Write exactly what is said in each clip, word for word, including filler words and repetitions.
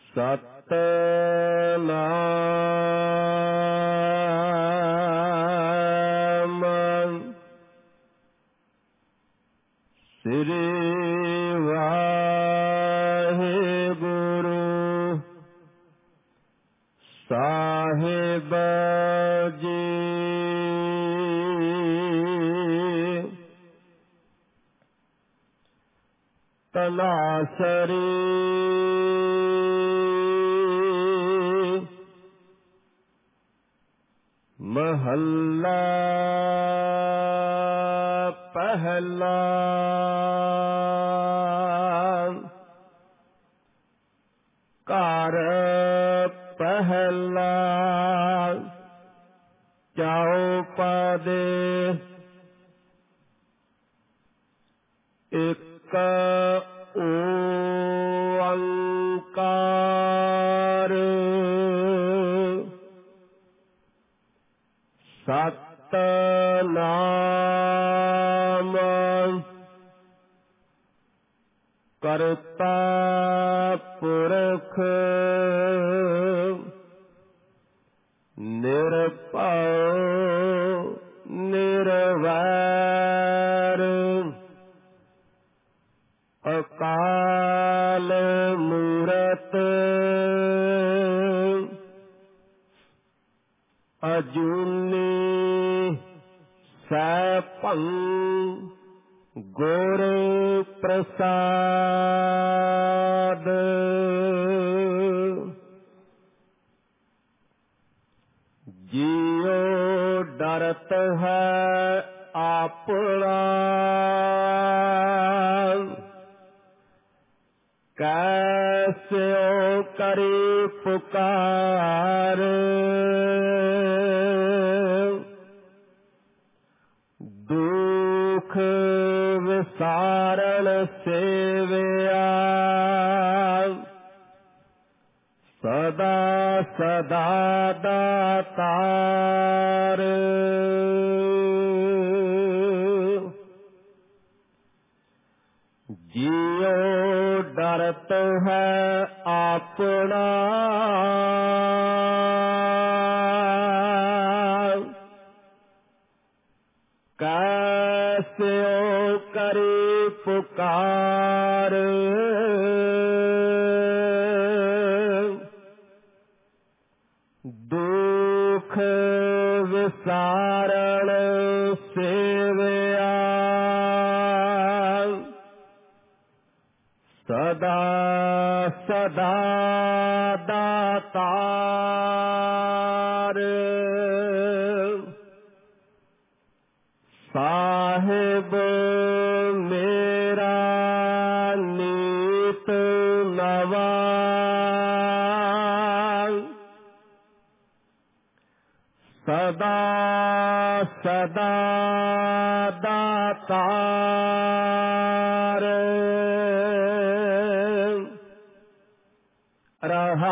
सतनाम श्री वाहिगुरु साहिब जी। तनासरी महल्ला पहला। कार पहला चौपदे एक ओंकार सतनाम करता पुरख निरभव निर्वैर अकाल मूरत अजूनी सैभं गुर प्रसाद। जियो डरत है आपना कैसे करी पुकार। दुख विसारण सेवया सदा सदा दातार। जियो डरत है आपना कैसे करे पुकार। दुख विसारण सेवया सदा सदा दातार। साहिब मेरा नीत नवा सदा सदा दातार। रहा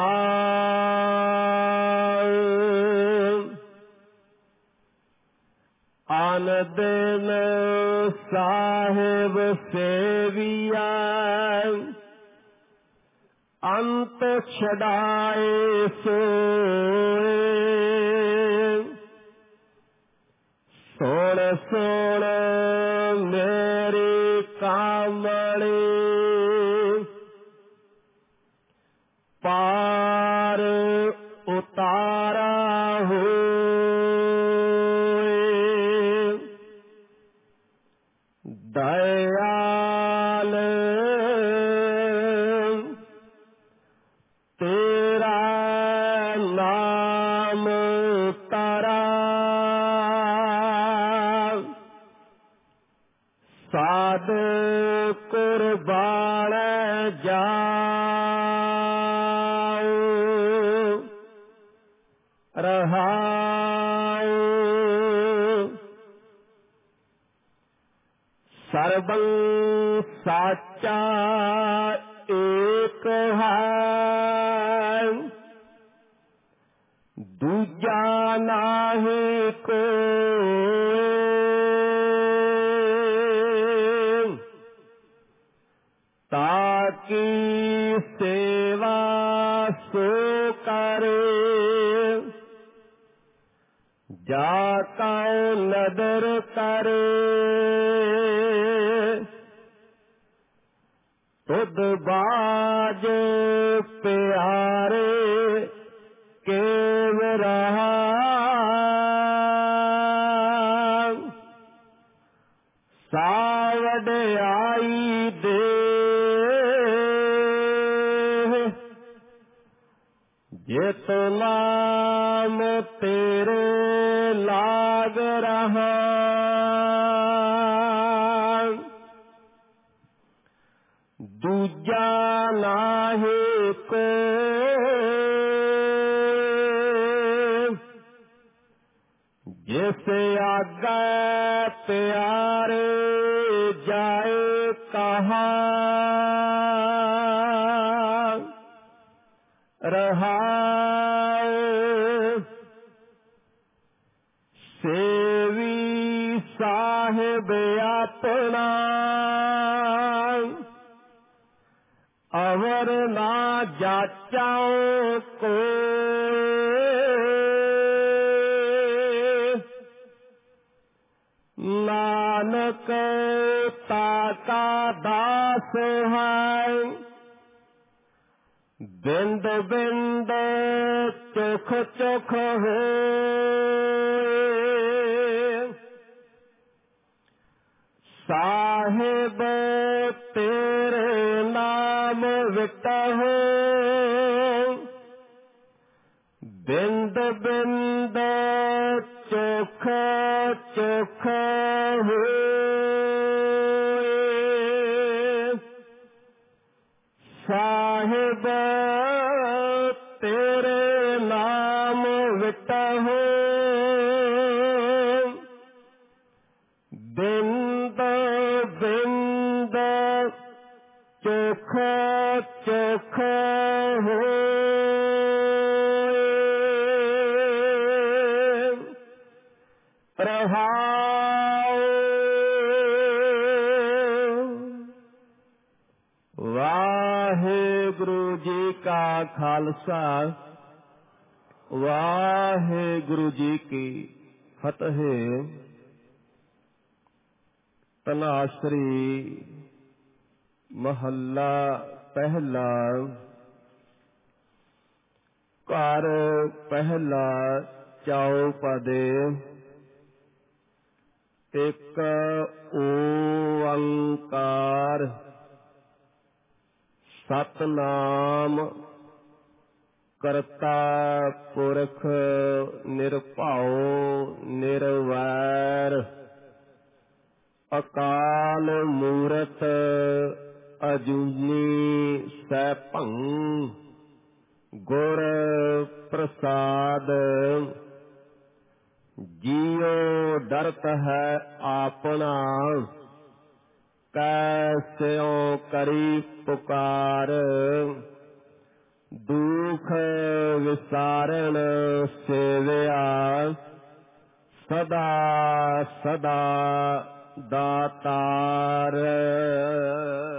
आन दिन साहिब सेविया अंत छड़ाए सोए। सुन सुन मेरी कामणी पार उतारा हुए। दयाल तेरा नाम तारा साध कुर्बान जाओ। रहाओ सर्वं साचा एक है दूजा नाहि कोई। ताकी सेवा जा कौ नदर करे तुद बाज प्यारे केव रहा सावड आई दे जित नाम तेरे लाग रहा दूजा नाहे को जिस आगे प्यारे जाए कहाँ रहा सेवी साहिब अपना अवर ना जाचाओ को नानक ताका दास है बिंद बिंद चोख चोख हो साहिब तेरे नाम विटहो बिंद बिंद चोख चोख हो साहिब तेरे नाम विटहो बिंद बिंद चोख चोख हो रहाओ। वाहेगुरु जी का खालसा वाहेगुरु जी की फतेह। तनाश्री महला पहला। घर पहला चौपदे। एक ओंकार सतनाम करता पुरख निरभाओ निरवैर अकाल मूरत अजूनी सैभं गुर प्रसाद जियो डरत है आपना कैस्यों करी पुकार दुख विसारण सेवया सदा सदा दातार।